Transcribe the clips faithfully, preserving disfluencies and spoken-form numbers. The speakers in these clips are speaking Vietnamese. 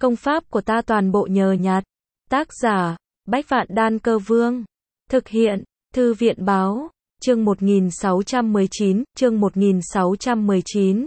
Công pháp của ta toàn bộ nhờ nhặt. Tác giả, Bách Vạn Đan Cơ Vương. Thực hiện, Thư viện Báo. Chương một nghìn sáu trăm mười chín, chương một nghìn sáu trăm mười chín.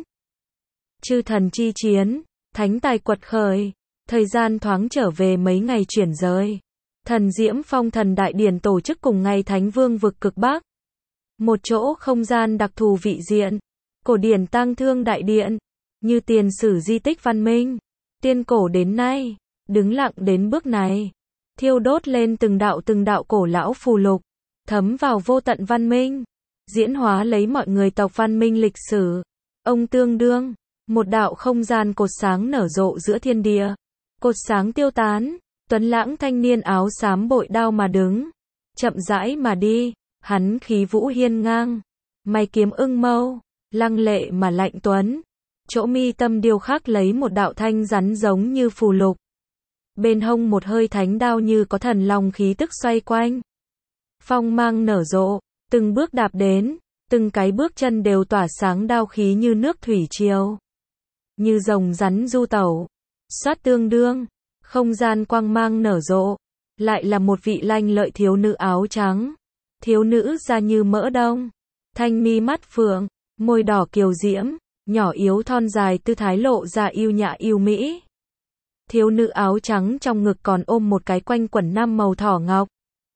Chư thần chi chiến, thánh tài quật khởi. Thời gian thoáng trở về mấy ngày chuyển rời. Thần Diễm Phong Thần Đại Điển tổ chức cùng ngày Thánh Vương vực cực Bắc. Một chỗ không gian đặc thù vị diện. Cổ điển tang thương đại điện. Như tiền sử di tích văn minh. Tiên cổ đến nay, đứng lặng đến bước này. Thiêu đốt lên từng đạo từng đạo cổ lão phù lục. Thấm vào vô tận văn minh. Diễn hóa lấy mọi người tộc văn minh lịch sử. Ông tương đương, một đạo không gian cột sáng nở rộ giữa thiên địa. Cột sáng tiêu tán, tuấn lãng thanh niên áo xám bội đao mà đứng. Chậm rãi mà đi, hắn khí vũ hiên ngang. Mày kiếm ưng mâu, lăng lệ mà lạnh tuấn. Chỗ mi tâm điêu khắc lấy một đạo thanh rắn giống như phù lục. Bên hông một hơi thánh đao như có thần long khí tức xoay quanh. Phong mang nở rộ, từng bước đạp đến, từng cái bước chân đều tỏa sáng đao khí như nước thủy triều. Như rồng rắn du tẩu, xoát tương đương, không gian quang mang nở rộ, lại là một vị lanh lợi thiếu nữ áo trắng. Thiếu nữ da như mỡ đông, thanh mi mắt phượng, môi đỏ kiều diễm, nhỏ yếu thon dài tư thái lộ ra yêu nhã yêu mỹ. Thiếu nữ áo trắng trong ngực còn ôm một cái quanh quẩn năm màu thỏ ngọc.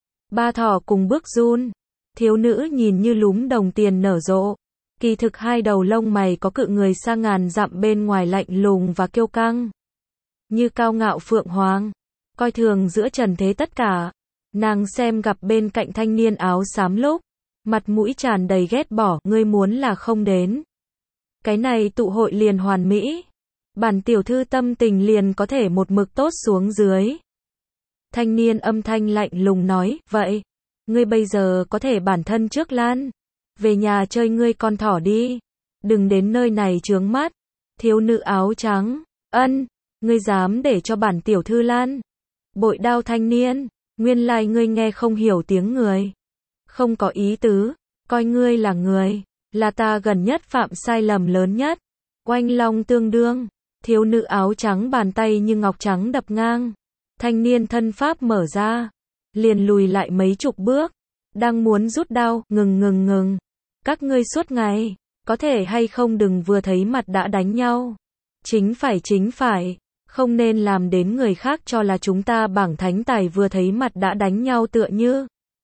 Ba thỏ cùng bước run. Thiếu nữ nhìn như lúm đồng tiền nở rộ. Kỳ thực hai đầu lông mày có cự người xa ngàn dặm bên ngoài lạnh lùng và kiêu căng. Như cao ngạo phượng hoàng. Coi thường giữa trần thế tất cả. Nàng xem gặp bên cạnh thanh niên áo xám lúc. Mặt mũi tràn đầy ghét bỏ. Ngươi muốn là không đến. Cái này tụ hội liền hoàn mỹ. Bản tiểu thư tâm tình liền có thể một mực tốt xuống dưới. Thanh niên âm thanh lạnh lùng nói, vậy, ngươi bây giờ có thể bản thân trước lan. Về nhà chơi ngươi con thỏ đi. Đừng đến nơi này chướng mắt. Thiếu nữ áo trắng, ân, ngươi dám để cho bản tiểu thư lan. Bội đao thanh niên, nguyên lai ngươi nghe không hiểu tiếng người. Không có ý tứ, coi ngươi là người, là ta gần nhất phạm sai lầm lớn nhất. Oanh long tương đương, thiếu nữ áo trắng bàn tay như ngọc trắng đập ngang. Thanh niên thân pháp mở ra, liền lùi lại mấy chục bước, đang muốn rút đao, ngừng ngừng ngừng. Các ngươi suốt ngày, có thể hay không đừng vừa thấy mặt đã đánh nhau. Chính phải chính phải, không nên làm đến người khác cho là chúng ta bảng thánh tài vừa thấy mặt đã đánh nhau tựa như.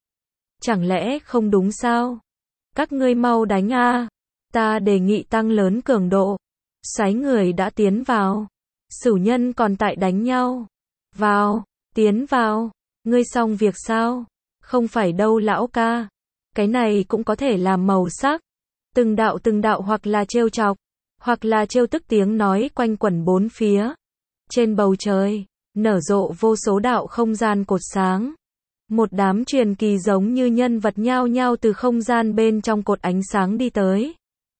Chẳng lẽ không đúng sao? Các ngươi mau đánh a, ta đề nghị tăng lớn cường độ. Xoáy người đã tiến vào, sửu nhân còn tại đánh nhau. Vào, tiến vào, ngươi xong việc sao? Không phải đâu lão ca. Cái này cũng có thể làm màu sắc. Từng đạo từng đạo hoặc là trêu chọc, hoặc là trêu tức tiếng nói quanh quẩn bốn phía. Trên bầu trời, nở rộ vô số đạo không gian cột sáng. Một đám truyền kỳ giống như nhân vật nhao nhao từ không gian bên trong cột ánh sáng đi tới.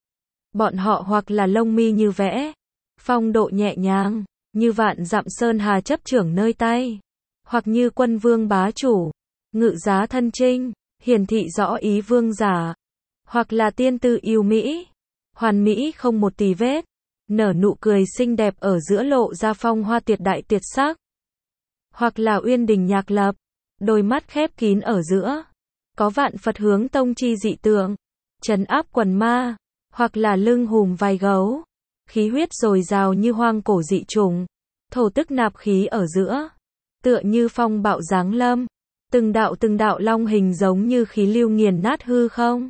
Bọn họ hoặc là lông mi như vẽ, phong độ nhẹ nhàng, như vạn dặm sơn hà chấp trưởng nơi tay, hoặc như quân vương bá chủ, ngự giá thân trinh, hiển thị rõ ý vương giả, hoặc là tiên tư yêu mỹ, hoàn mỹ không một tì vết, nở nụ cười xinh đẹp ở giữa lộ ra phong hoa tuyệt đại tuyệt sắc, hoặc là uyên đình nhạc lập, đôi mắt khép kín ở giữa, có vạn Phật hướng tông chi dị tượng, trấn áp quần ma, hoặc là lưng hùm vai gấu, khí huyết dồi dào như hoang cổ dị trùng, thổ tức nạp khí ở giữa, tựa như phong bạo giáng lâm, từng đạo từng đạo long hình giống như khí lưu nghiền nát hư không,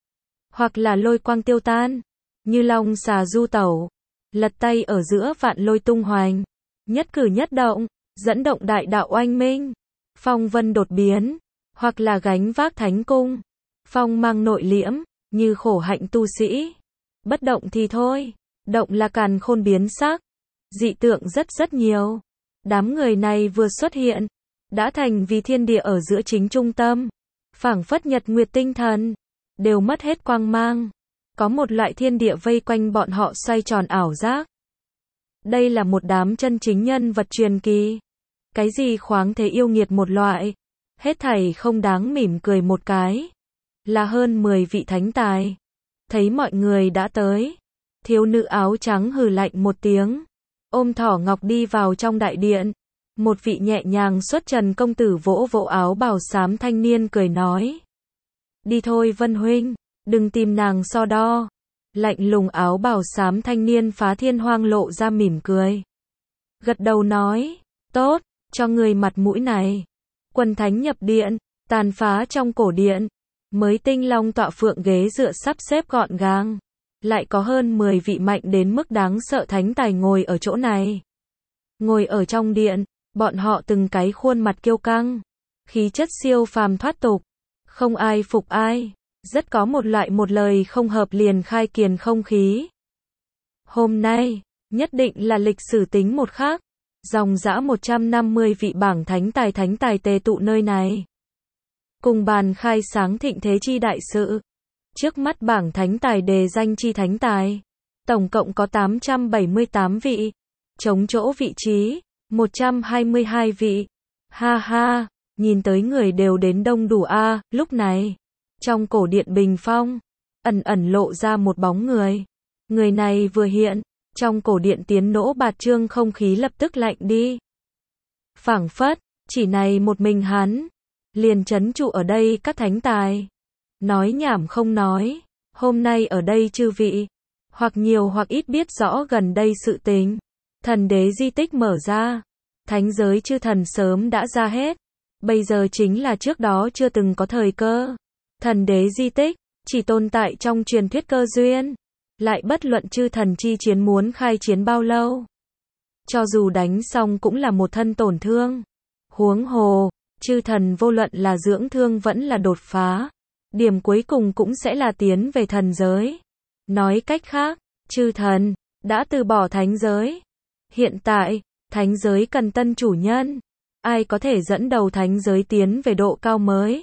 hoặc là lôi quang tiêu tan, như long xà du tẩu, lật tay ở giữa vạn lôi tung hoành, nhất cử nhất động, dẫn động đại đạo oanh minh, phong vân đột biến, hoặc là gánh vác thánh cung, phong mang nội liễm, như khổ hạnh tu sĩ, bất động thì thôi, động là càn khôn biến sắc, dị tượng rất rất nhiều. Đám người này vừa xuất hiện, đã thành vì thiên địa ở giữa chính trung tâm, phảng phất nhật nguyệt tinh thần, đều mất hết quang mang, có một loại thiên địa vây quanh bọn họ xoay tròn ảo giác. Đây là một đám chân chính nhân vật truyền kỳ, cái gì khoáng thế yêu nghiệt một loại, hết thảy không đáng mỉm cười một cái, là hơn mười vị thánh tài. Thấy mọi người đã tới, thiếu nữ áo trắng hừ lạnh một tiếng, ôm thỏ ngọc đi vào trong đại điện. Một vị nhẹ nhàng xuất trần công tử vỗ vỗ áo bào xám thanh niên cười nói. Đi thôi Vân huynh, đừng tìm nàng so đo. Lạnh lùng áo bào xám thanh niên phá thiên hoang lộ ra mỉm cười. Gật đầu nói, tốt, cho người mặt mũi này. Quần thánh nhập điện, tàn phá trong cổ điện. Mới tinh long tọa phượng ghế dựa sắp xếp gọn gàng. Lại có hơn mười vị mạnh đến mức đáng sợ thánh tài ngồi ở chỗ này. Ngồi ở trong điện, bọn họ từng cái khuôn mặt kiêu căng. Khí chất siêu phàm thoát tục. Không ai phục ai. Rất có một loại một lời không hợp liền khai kiền không khí. Hôm nay, nhất định là lịch sử tính một khác. Dòng dã một trăm năm mươi vị bảng thánh tài thánh tài tề tụ nơi này. Cùng bàn khai sáng thịnh thế chi đại sự. Trước mắt bảng thánh tài đề danh chi thánh tài. Tổng cộng có tám trăm bảy mươi tám vị. Trống chỗ vị trí, một trăm hai mươi hai vị. Ha ha, nhìn tới người đều đến đông đủ a. À, lúc này, trong cổ điện bình phong, ẩn ẩn lộ ra một bóng người. Người này vừa hiện, trong cổ điện tiến nỗ bạt trương không khí lập tức lạnh đi. Phảng phất, chỉ này một mình hắn, liền trấn trụ ở đây các thánh tài. Nói nhảm không nói, hôm nay ở đây chư vị, hoặc nhiều hoặc ít biết rõ gần đây sự tình. Thần đế di tích mở ra, thánh giới chư thần sớm đã ra hết, bây giờ chính là trước đó chưa từng có thời cơ. Thần đế di tích, chỉ tồn tại trong truyền thuyết cơ duyên, lại bất luận chư thần chi chiến muốn khai chiến bao lâu. Cho dù đánh xong cũng là một thân tổn thương. Huống hồ, chư thần vô luận là dưỡng thương vẫn là đột phá. Điểm cuối cùng cũng sẽ là tiến về thần giới. Nói cách khác, chư thần đã từ bỏ thánh giới. Hiện tại, thánh giới cần tân chủ nhân. Ai có thể dẫn đầu thánh giới tiến về độ cao mới?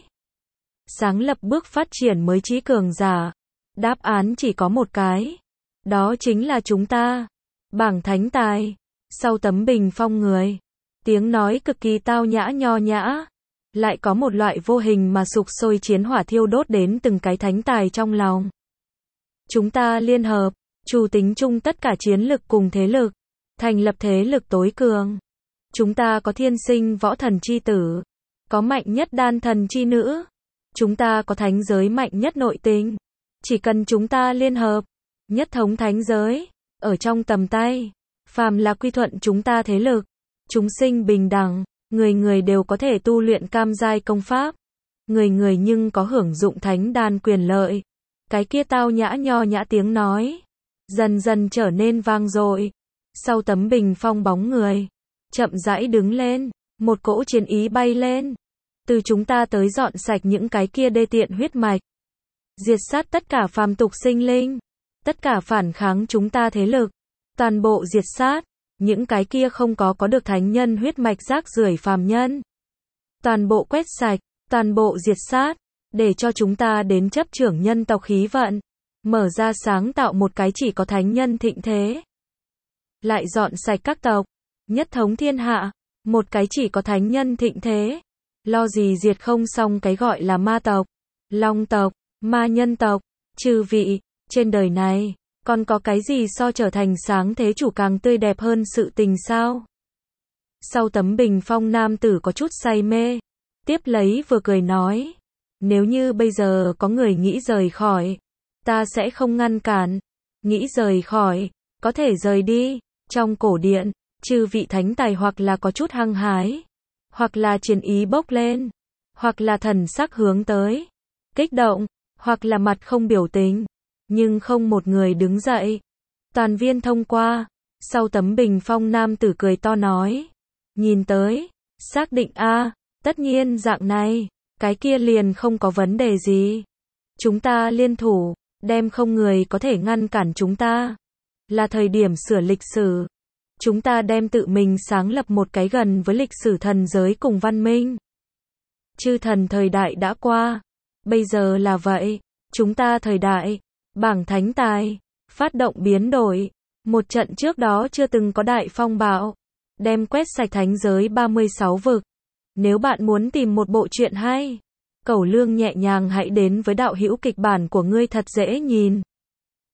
Sáng lập bước phát triển mới trí cường giả. Đáp án chỉ có một cái. Đó chính là chúng ta. Bảng thánh tài. Sau tấm bình phong người. Tiếng nói cực kỳ tao nhã nho nhã. Lại có một loại vô hình mà sục sôi chiến hỏa thiêu đốt đến từng cái thánh tài trong lòng. Chúng ta liên hợp, chủ tính chung tất cả chiến lực cùng thế lực, thành lập thế lực tối cường. Chúng ta có thiên sinh võ thần chi tử, có mạnh nhất đan thần chi nữ, chúng ta có thánh giới mạnh nhất nội tình. Chỉ cần chúng ta liên hợp, nhất thống thánh giới, ở trong tầm tay, phàm là quy thuận chúng ta thế lực, chúng sinh bình đẳng. Người người đều có thể tu luyện cam giai công pháp. Người người nhưng có hưởng dụng thánh đan quyền lợi. Cái kia tao nhã nho nhã tiếng nói. Dần dần trở nên vang dội. Sau tấm bình phong bóng người. Chậm rãi đứng lên. Một cỗ chiến ý bay lên. Từ chúng ta tới dọn sạch những cái kia đê tiện huyết mạch. Diệt sát tất cả phàm tục sinh linh. Tất cả phản kháng chúng ta thế lực. Toàn bộ diệt sát. Những cái kia không có có được thánh nhân huyết mạch rác rưởi phàm nhân. Toàn bộ quét sạch, toàn bộ diệt sát, để cho chúng ta đến chấp trưởng nhân tộc khí vận, mở ra sáng tạo một cái chỉ có thánh nhân thịnh thế. Lại dọn sạch các tộc, nhất thống thiên hạ, một cái chỉ có thánh nhân thịnh thế. Lo gì diệt không xong cái gọi là ma tộc, long tộc, ma nhân tộc, chư vị, trên đời này. Còn có cái gì so trở thành sáng thế chủ càng tươi đẹp hơn sự tình sao? Sau tấm bình phong nam tử có chút say mê. Tiếp lấy vừa cười nói. Nếu như bây giờ có người nghĩ rời khỏi, ta sẽ không ngăn cản. Nghĩ rời khỏi, có thể rời đi. Trong cổ điện, chư vị thánh tài hoặc là có chút hăng hái, hoặc là chiến ý bốc lên, hoặc là thần sắc hướng tới, kích động, hoặc là mặt không biểu tình. Nhưng không một người đứng dậy. Toàn viên thông qua. Sau tấm bình phong nam tử cười to nói. Nhìn tới. Xác định a à, tất nhiên dạng này. Cái kia liền không có vấn đề gì. Chúng ta liên thủ. Đem không người có thể ngăn cản chúng ta. Là thời điểm sửa lịch sử. Chúng ta đem tự mình sáng lập một cái gần với lịch sử thần giới cùng văn minh. Chư thần thời đại đã qua. Bây giờ là vậy. Chúng ta thời đại. Bảng thánh tài, phát động biến đổi, một trận trước đó chưa từng có đại phong bạo, đem quét sạch thánh giới ba mươi sáu vực. Nếu bạn muốn tìm một bộ truyện hay, Cẩu Lương nhẹ nhàng hãy đến với đạo hữu kịch bản của ngươi thật dễ nhìn.